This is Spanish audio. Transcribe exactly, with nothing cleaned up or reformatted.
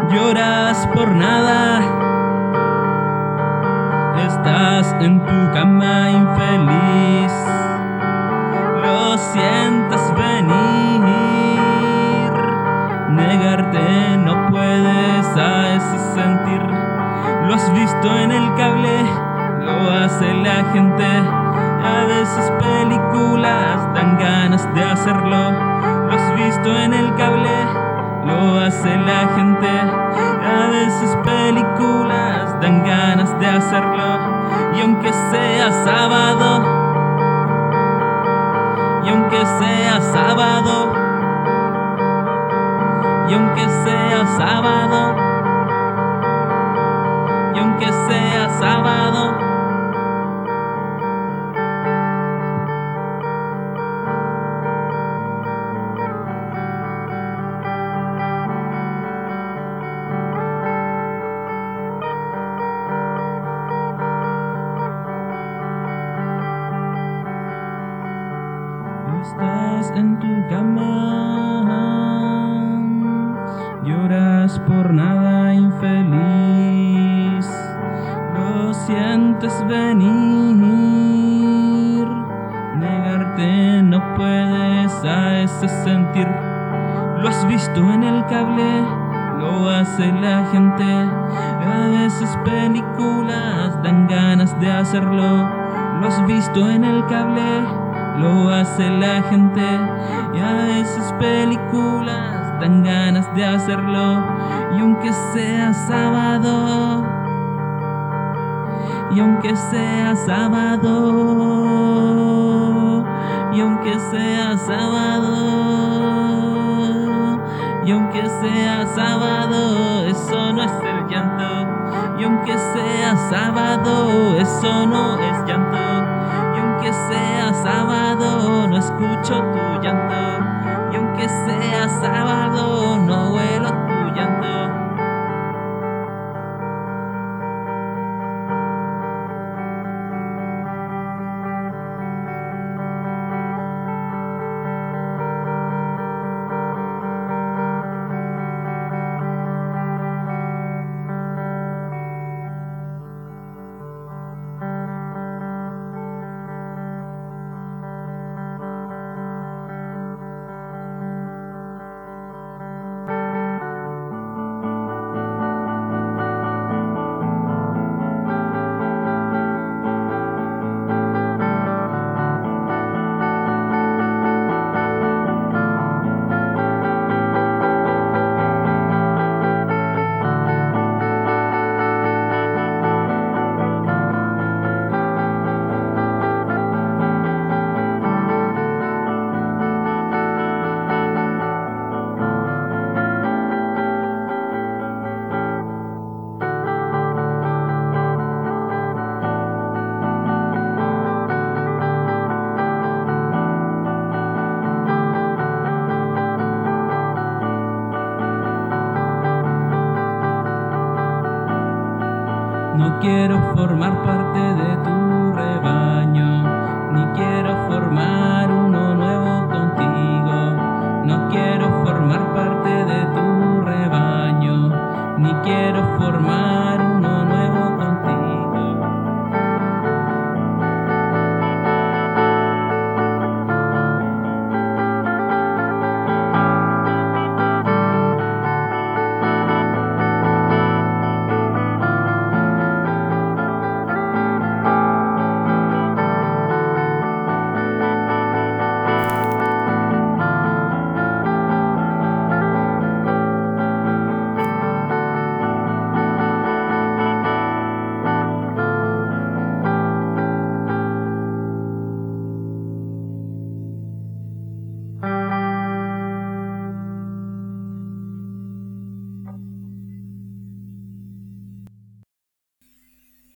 lloras por nada, estás en tu cama infeliz, lo sientes venir, negarte no puedes a ese sentir, lo has visto en el cable, lo hace la gente, a veces películas dan ganas de hacerlo, lo has visto en el cable, lo hace la gente, a veces películas dan ganas de hacerlo, y aunque sea sábado, y aunque sea sábado, y aunque sea sábado, y aunque sea sábado, estás en tu cama, lloras por nada infeliz, lo sientes venir, negarte no puedes a ese sentir, lo has visto en el cable, lo hace la gente, a veces películas dan ganas de hacerlo, lo has visto en el cable, lo hace la gente, y a veces películas dan ganas de hacerlo, y aunque sea sábado, y aunque sea sábado, y aunque sea sábado, y aunque sea sábado, eso no es el llanto, y aunque sea sábado, eso no es llanto, y aunque sea sábado, no escucho tu llanto, y aunque sea sábado, no huelo tu llanto. No quiero formar parte de tu rebaño, ni quiero formar